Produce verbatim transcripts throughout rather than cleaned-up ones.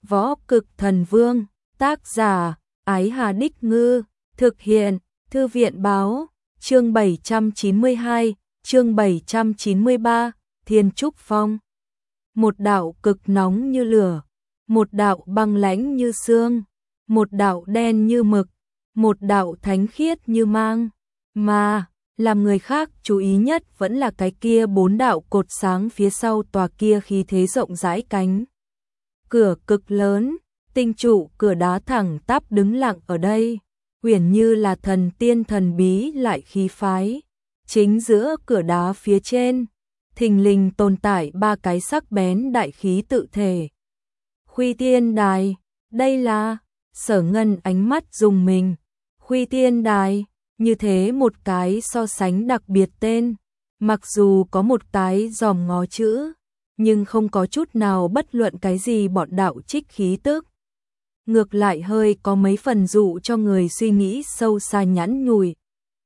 Võ Cực Thần Vương, tác giả, Ái Hà Đích Ngư, thực hiện, Thư viện Báo, chương bảy trăm chín mươi hai, chương bảy trăm chín mươi ba, Thiên Trúc Phong. Một đạo cực nóng như lửa, một đạo băng lãnh như sương, một đạo đen như mực, một đạo thánh khiết như mang, mà làm người khác chú ý nhất vẫn là cái kia bốn đạo cột sáng phía sau tòa kia khí thế rộng rãi cánh cửa cực lớn, tinh trụ cửa đá thẳng tắp đứng lặng ở đây, uyển như là thần tiên thần bí lại khí phái. Chính giữa cửa đá phía trên, thình lình tồn tại ba cái sắc bén đại khí tự thể. Khuy Tiên Đài, đây là, Sở Ngân ánh mắt dùng mình. Khuy Tiên Đài, như thế một cái so sánh đặc biệt tên, mặc dù có một cái dòm ngó chữ, nhưng không có chút nào bất luận cái gì bọn đạo trích khí tức. Ngược lại hơi có mấy phần dụ cho người suy nghĩ sâu xa nhẵn nhủi.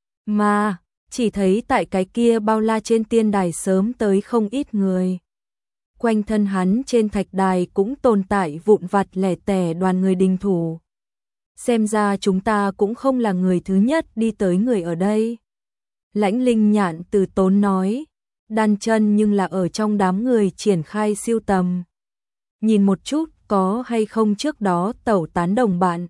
Mà, chỉ thấy tại cái kia bao la trên tiên đài sớm tới không ít người. Quanh thân hắn trên thạch đài cũng tồn tại vụn vặt lẻ tẻ đoàn người đình thủ. Xem ra chúng ta cũng không là người thứ nhất đi tới người ở đây. Lãnh Linh Nhạn từ tốn nói, đan chân nhưng là ở trong đám người triển khai siêu tầm. Nhìn một chút có hay không trước đó tẩu tán đồng bạn.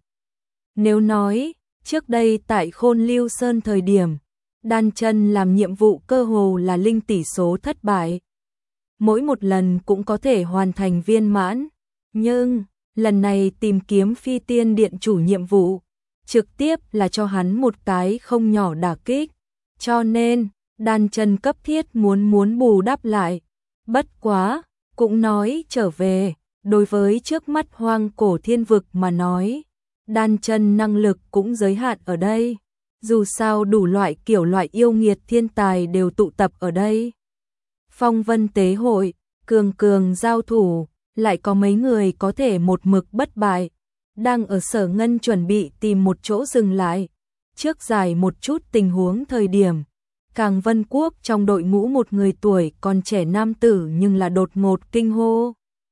Nếu nói, trước đây tại Khôn Lưu Sơn thời điểm, đan chân làm nhiệm vụ cơ hồ là linh tỷ số thất bại. Mỗi một lần cũng có thể hoàn thành viên mãn, nhưng lần này tìm kiếm Phi Tiên Điện chủ nhiệm vụ, trực tiếp là cho hắn một cái không nhỏ đả kích, cho nên đan chân cấp thiết muốn muốn bù đắp lại. Bất quá, cũng nói trở về, đối với trước mắt hoang cổ thiên vực mà nói, đan chân năng lực cũng giới hạn ở đây. Dù sao đủ loại kiểu loại yêu nghiệt thiên tài đều tụ tập ở đây. Phong Vân Tế Hội, cường cường giao thủ, lại có mấy người có thể một mực bất bại. Đang ở Sở Ngân chuẩn bị tìm một chỗ dừng lại, trước giải một chút tình huống thời điểm. Càng Vân Quốc trong đội ngũ một người tuổi còn trẻ nam tử nhưng là đột ngột kinh hô.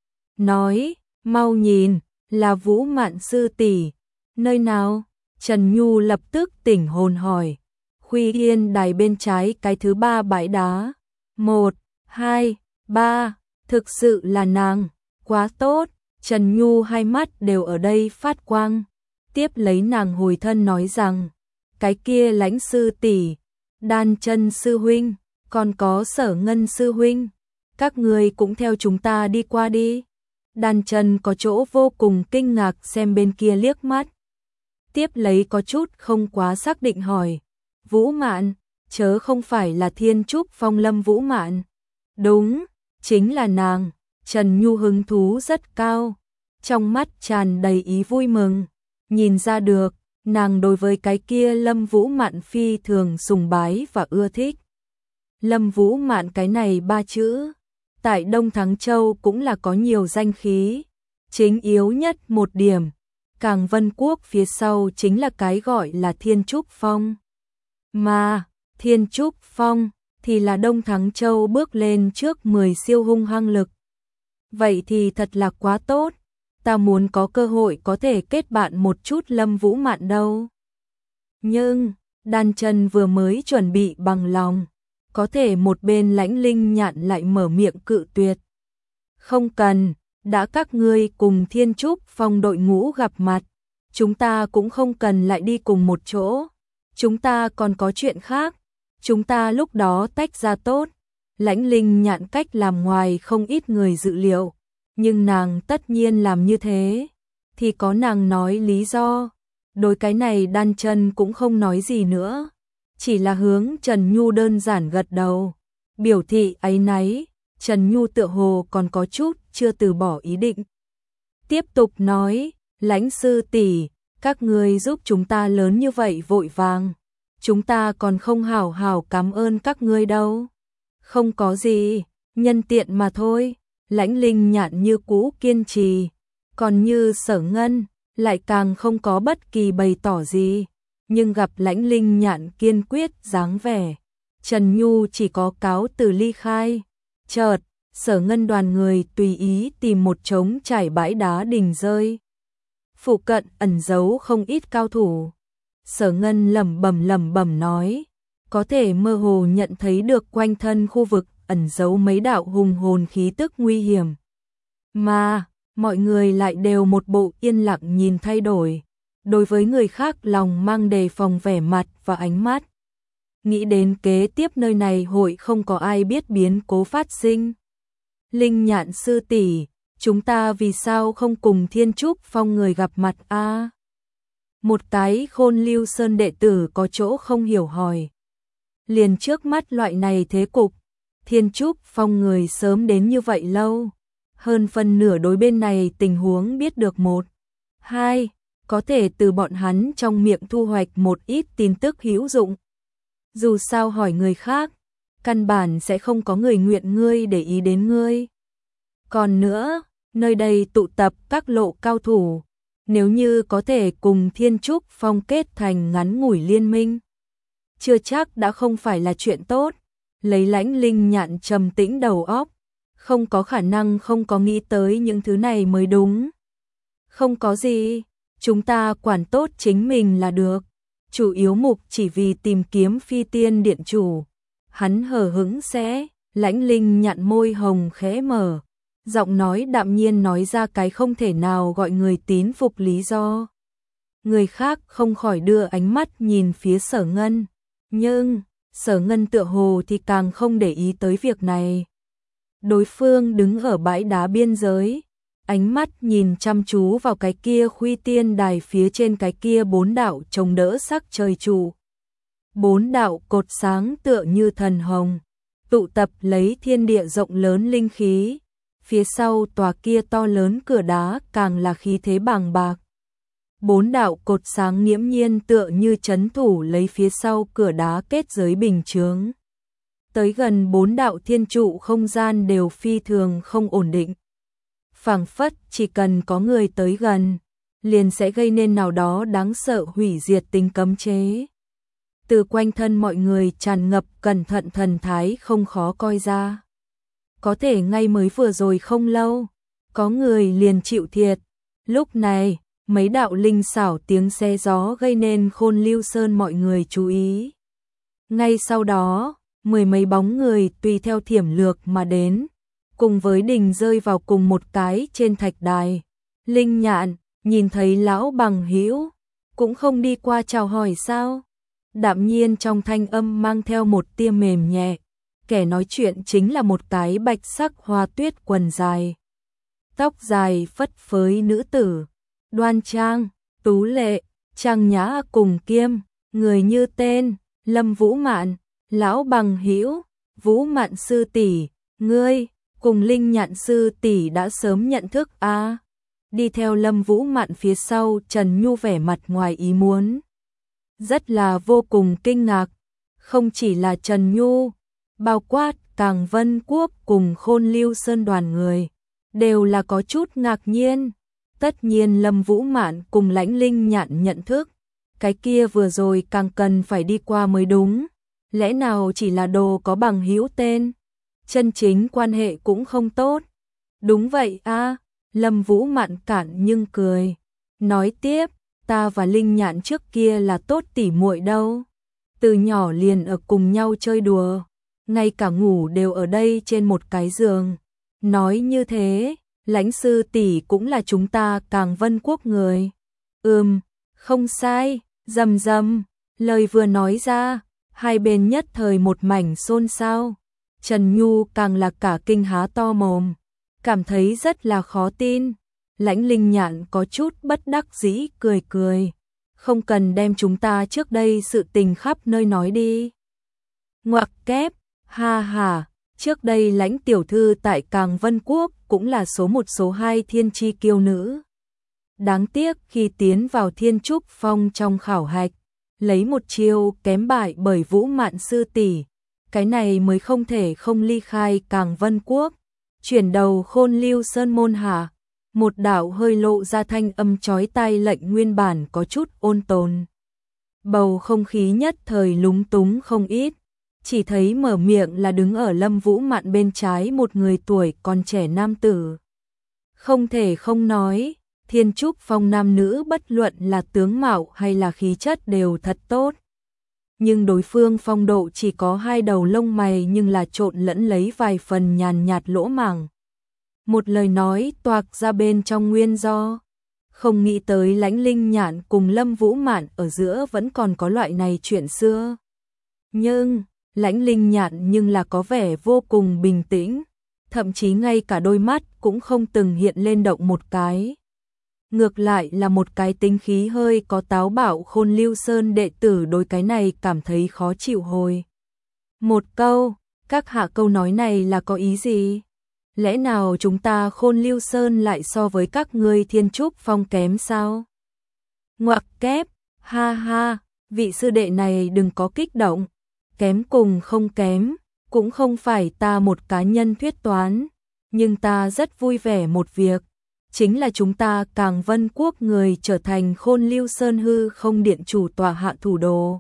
Nói, mau nhìn, là Vũ Mạn sư tỷ. Nơi nào? Trần Nhu lập tức tỉnh hồn hỏi. Khuy Yên Đài bên trái cái thứ ba bãi đá. Một, hai, ba, thực sự là nàng, quá tốt. Trần Nhu hai mắt đều ở đây phát quang. Tiếp lấy nàng hồi thân nói rằng, cái kia Lãnh sư tỷ, đan chân sư huynh, còn có Sở Ngân sư huynh, các người cũng theo chúng ta đi qua đi. Đan chân có chỗ vô cùng kinh ngạc xem bên kia liếc mắt. Tiếp lấy có chút không quá xác định hỏi, Vũ Mạn, chớ không phải là Thiên Trúc Phong Lâm Vũ Mạn? Đúng, chính là nàng. Trần Nhu hứng thú rất cao, trong mắt tràn đầy ý vui mừng, nhìn ra được, nàng đối với cái kia Lâm Vũ Mạn phi thường sùng bái và ưa thích. Lâm Vũ Mạn cái này ba chữ, tại Đông Thắng Châu cũng là có nhiều danh khí, chính yếu nhất một điểm. Càng Vân Quốc phía sau chính là cái gọi là Thiên Trúc Phong. Mà, Thiên Trúc Phong thì là Đông Thắng Châu bước lên trước mười siêu hung hăng lực. Vậy thì thật là quá tốt, ta muốn có cơ hội có thể kết bạn một chút Lâm Vũ Mạn đâu. Nhưng, đan chân vừa mới chuẩn bị bằng lòng, có thể một bên Lãnh Linh Nhạn lại mở miệng cự tuyệt. Không cần. Đã các ngươi cùng Thiên Trúc Phong đội ngũ gặp mặt, chúng ta cũng không cần lại đi cùng một chỗ. Chúng ta còn có chuyện khác, chúng ta lúc đó tách ra tốt. Lãnh Linh Nhạn cách làm ngoài không ít người dự liệu, nhưng nàng tất nhiên làm như thế, thì có nàng nói lý do. Đối cái này đan chân cũng không nói gì nữa, chỉ là hướng Trần Nhu đơn giản gật đầu, biểu thị áy náy. Trần Nhu tựa hồ còn có chút chưa từ bỏ ý định. Tiếp tục nói, Lãnh sư tỷ, các ngươi giúp chúng ta lớn như vậy vội vàng, chúng ta còn không hảo hảo cảm ơn các ngươi đâu. Không có gì, nhân tiện mà thôi. Lãnh Linh Nhạn như cũ kiên trì, còn như Sở Ngân lại càng không có bất kỳ bày tỏ gì, nhưng gặp Lãnh Linh Nhạn kiên quyết dáng vẻ, Trần Nhu chỉ có cáo từ ly khai. Chợt, Sở Ngân đoàn người tùy ý tìm một trống trải bãi đá đình rơi. Phụ cận ẩn giấu không ít cao thủ. Sở Ngân lẩm bẩm lẩm bẩm nói, có thể mơ hồ nhận thấy được quanh thân khu vực ẩn giấu mấy đạo hùng hồn khí tức nguy hiểm. Mà, mọi người lại đều một bộ yên lặng nhìn thay đổi. Đối với người khác lòng mang đề phòng vẻ mặt và ánh mắt. Nghĩ đến kế tiếp nơi này hội không có ai biết biến cố phát sinh. Linh Nhạn sư tỷ, chúng ta vì sao không cùng Thiên Trúc Phong người gặp mặt a? À? Một cái Khôn Lưu Sơn đệ tử có chỗ không hiểu hỏi. Liền trước mắt loại này thế cục, Thiên Trúc Phong người sớm đến như vậy lâu. Hơn phần nửa đối bên này tình huống biết được một. Hai, có thể từ bọn hắn trong miệng thu hoạch một ít tin tức hữu dụng. Dù sao hỏi người khác, căn bản sẽ không có người nguyện ngươi để ý đến ngươi. Còn nữa, nơi đây tụ tập các lộ cao thủ, nếu như có thể cùng Thiên Trúc Phong kết thành ngắn ngủi liên minh, chưa chắc đã không phải là chuyện tốt. Lấy Lãnh Linh Nhạn trầm tĩnh đầu óc, không có khả năng không có nghĩ tới những thứ này mới đúng. Không có gì, chúng ta quản tốt chính mình là được. Chủ yếu mục chỉ vì tìm kiếm Phi Tiên Điện chủ. Hắn hờ hững sẽ, Lãnh Linh Nhạn môi hồng khẽ mở, giọng nói đạm nhiên nói ra cái không thể nào gọi người tín phục lý do. Người khác không khỏi đưa ánh mắt nhìn phía Sở Ngân, nhưng Sở Ngân tựa hồ thì càng không để ý tới việc này. Đối phương đứng ở bãi đá biên giới, ánh mắt nhìn chăm chú vào cái kia Khuy Tiên đài phía trên cái kia bốn đạo chống đỡ sắc trời trụ. Bốn đạo cột sáng tựa như thần hồng, tụ tập lấy thiên địa rộng lớn linh khí. Phía sau tòa kia to lớn cửa đá càng là khí thế bàng bạc. Bốn đạo cột sáng nghiễm nhiên tựa như trấn thủ lấy phía sau cửa đá kết giới bình chướng. Tới gần bốn đạo thiên trụ không gian đều phi thường không ổn định. Phảng phất chỉ cần có người tới gần, liền sẽ gây nên nào đó đáng sợ hủy diệt tính cấm chế. Từ quanh thân mọi người tràn ngập cẩn thận thần thái không khó coi ra. Có thể ngay mới vừa rồi không lâu, có người liền chịu thiệt. Lúc này, mấy đạo linh xảo tiếng xe gió gây nên Khôn Lưu Sơn mọi người chú ý. Ngay sau đó, mười mấy bóng người tùy theo thiểm lược mà đến, cùng với đình rơi vào cùng một cái trên thạch đài. Linh Nhạn, nhìn thấy lão bằng hữu, cũng không đi qua chào hỏi sao? Đạm nhiên trong thanh âm mang theo một tia mềm nhẹ. Kẻ nói chuyện chính là một cái bạch sắc hoa tuyết quần dài. Tóc dài phất phới nữ tử, đoan trang, tú lệ, trang nhã cùng kiêm, người như tên, Lâm Vũ Mạn, lão bằng hữu, Vũ Mạn sư tỷ, ngươi, cùng Linh Nhạn sư tỷ đã sớm nhận thức a. À? Đi theo Lâm Vũ Mạn phía sau Trần Nhu vẻ mặt ngoài ý muốn. Rất là vô cùng kinh ngạc, không chỉ là Trần Nhu, bao quát Càng Vân Quốc cùng Khôn Lưu Sơn đoàn người, đều là có chút ngạc nhiên. Tất nhiên Lâm Vũ Mạn cùng Lãnh Linh Nhạn nhận thức, cái kia vừa rồi càng cần phải đi qua mới đúng. Lẽ nào chỉ là đồ có bằng hữu tên, chân chính quan hệ cũng không tốt. Đúng vậy a. À, Lâm Vũ Mạn cản nhưng cười, nói tiếp, ta và Linh Nhạn trước kia là tốt tỉ muội đâu. Từ nhỏ liền ở cùng nhau chơi đùa, ngay cả ngủ đều ở đây trên một cái giường. Nói như thế, Lãnh sư tỷ cũng là chúng ta Càng Vân Quốc người. Ừm, không sai, rầm rầm, lời vừa nói ra, hai bên nhất thời một mảnh xôn xao. Trần Nhu càng là cả kinh há to mồm, cảm thấy rất là khó tin. Lãnh Linh Nhạn có chút bất đắc dĩ cười cười, không cần đem chúng ta trước đây sự tình khắp nơi nói đi. Ngoặc kép, ha ha, trước đây Lãnh tiểu thư tại Càng Vân Quốc cũng là số một số hai thiên chi kiêu nữ. Đáng tiếc khi tiến vào Thiên Trúc Phong trong khảo hạch, lấy một chiêu kém bại bởi Vũ Mạn sư tỷ, cái này mới không thể không ly khai Càng Vân Quốc, chuyển đầu Khôn Lưu Sơn môn hạ. Một đạo hơi lộ ra thanh âm chói tai lệnh nguyên bản có chút ôn tồn. Bầu không khí nhất thời lúng túng không ít. chỉ thấy mở miệng là đứng ở Lâm Vũ Mạn bên trái một người tuổi còn trẻ nam tử. Không thể không nói, Thiên Trúc Phong nam nữ bất luận là tướng mạo hay là khí chất đều thật tốt. Nhưng đối phương phong độ chỉ có hai đầu lông mày nhưng là trộn lẫn lấy vài phần nhàn nhạt lỗ mảng. Một lời nói toạc ra bên trong nguyên do. Không nghĩ tới Lãnh Linh Nhạn cùng Lâm Vũ Mạn ở giữa vẫn còn có loại này chuyện xưa. Nhưng, Lãnh Linh Nhạn nhưng là có vẻ vô cùng bình tĩnh, thậm chí ngay cả đôi mắt cũng không từng hiện lên động một cái. Ngược lại là một cái tính khí hơi có táo bạo Khôn Lưu Sơn đệ tử đối cái này cảm thấy khó chịu hồi. Một câu, các hạ câu nói này là có ý gì? Lẽ nào chúng ta Khôn Lưu Sơn lại so với các ngươi Thiên Trúc Phong kém sao? Ngoặc kép, ha ha, vị sư đệ này đừng có kích động, kém cùng không kém, cũng không phải ta một cá nhân thuyết toán, nhưng ta rất vui vẻ một việc, chính là chúng ta Càng Vân Quốc người trở thành Khôn Lưu Sơn hư không điện chủ tọa hạ thủ đồ.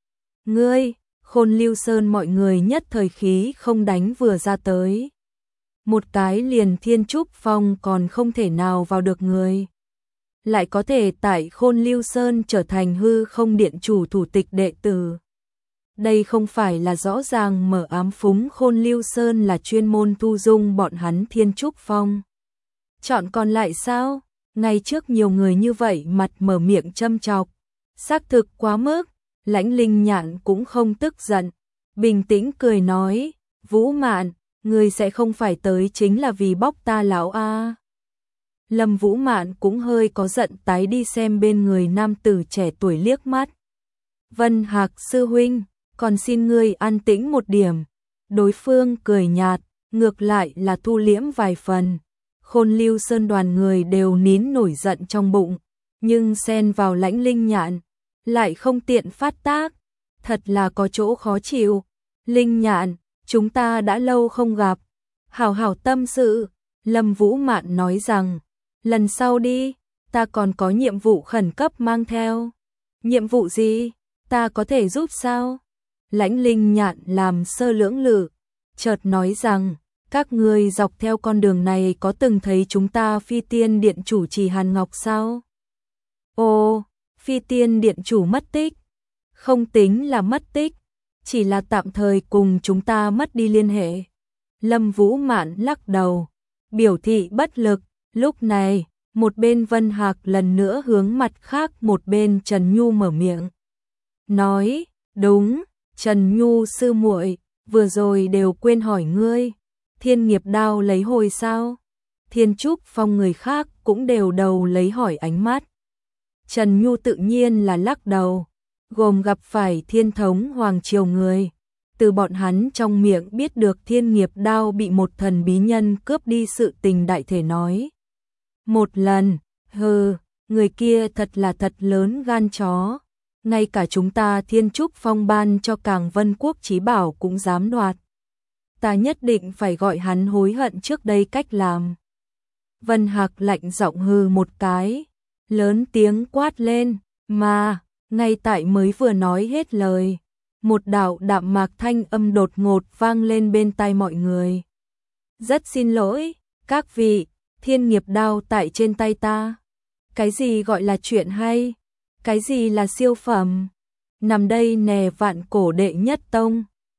Ngươi, Khôn Lưu Sơn mọi người nhất thời khí không đánh vừa ra tới. Một cái liền Thiên Trúc Phong còn không thể nào vào được người. Lại có thể tại Khôn Lưu Sơn trở thành hư không điện chủ thủ tịch đệ tử. Đây không phải là rõ ràng mở ám phúng Khôn Lưu Sơn là chuyên môn thu dung bọn hắn Thiên Trúc Phong. Chọn còn lại sao? Ngay trước nhiều người như vậy mặt mở miệng châm chọc. Xác thực quá mức, Lãnh Linh Nhạn cũng không tức giận. Bình tĩnh cười nói, Vũ Mạn, ngươi sẽ không phải tới chính là vì bóc ta lão a? Lâm Vũ Mạn cũng hơi có giận tái đi xem bên người nam tử trẻ tuổi liếc mắt. Vân Hạc sư huynh, còn xin ngươi an tĩnh một điểm. Đối phương cười nhạt, ngược lại là thu liễm vài phần. Khôn Lưu Sơn đoàn người đều nín nổi giận trong bụng, nhưng xen vào Lãnh Linh Nhạn, lại không tiện phát tác, thật là có chỗ khó chịu. Linh Nhạn, chúng ta đã lâu không gặp, hảo hảo tâm sự. Lâm Vũ Mạn nói rằng, lần sau đi, ta còn có nhiệm vụ khẩn cấp mang theo. Nhiệm vụ gì? Ta có thể giúp sao? Lãnh Linh Nhạn làm sơ lưỡng lự, chợt nói rằng, các ngươi dọc theo con đường này có từng thấy chúng ta Phi Tiên Điện chủ Trì Hàn Ngọc sao? Ồ, Phi Tiên Điện chủ mất tích. Không tính là mất tích, chỉ là tạm thời cùng chúng ta mất đi liên hệ. Lâm Vũ Mạn lắc đầu, biểu thị bất lực. Lúc này, một bên Vân Hạc lần nữa hướng mặt khác một bên Trần Nhu mở miệng. Nói, đúng, Trần Nhu sư muội, vừa rồi đều quên hỏi ngươi, Thiên Nghiệp Đao lấy hồi sao? Thiên Trúc Phong người khác cũng đều đầu lấy hỏi ánh mắt. Trần Nhu tự nhiên là lắc đầu, gồm gặp phải Thiên Thống Hoàng Triều người. Từ bọn hắn trong miệng biết được Thiên Nghiệp Đao bị một thần bí nhân cướp đi sự tình đại thể nói. Một lần, hừ, người kia thật là thật lớn gan chó. Ngay cả chúng ta Thiên Trúc Phong ban cho Càng Vân Quốc chí bảo cũng dám đoạt. Ta nhất định phải gọi hắn hối hận trước đây cách làm. Vân Hạc lạnh giọng hừ một cái, lớn tiếng quát lên, mà, ngay tại mới vừa nói hết lời. Một đạo đạm mạc thanh âm đột ngột vang lên bên tai mọi người. Rất xin lỗi, các vị, Thiên Nghiệp Đao tại trên tay ta. Cái gì gọi là chuyện hay? Cái gì là siêu phẩm? Nằm đây nè vạn cổ đệ nhất tông.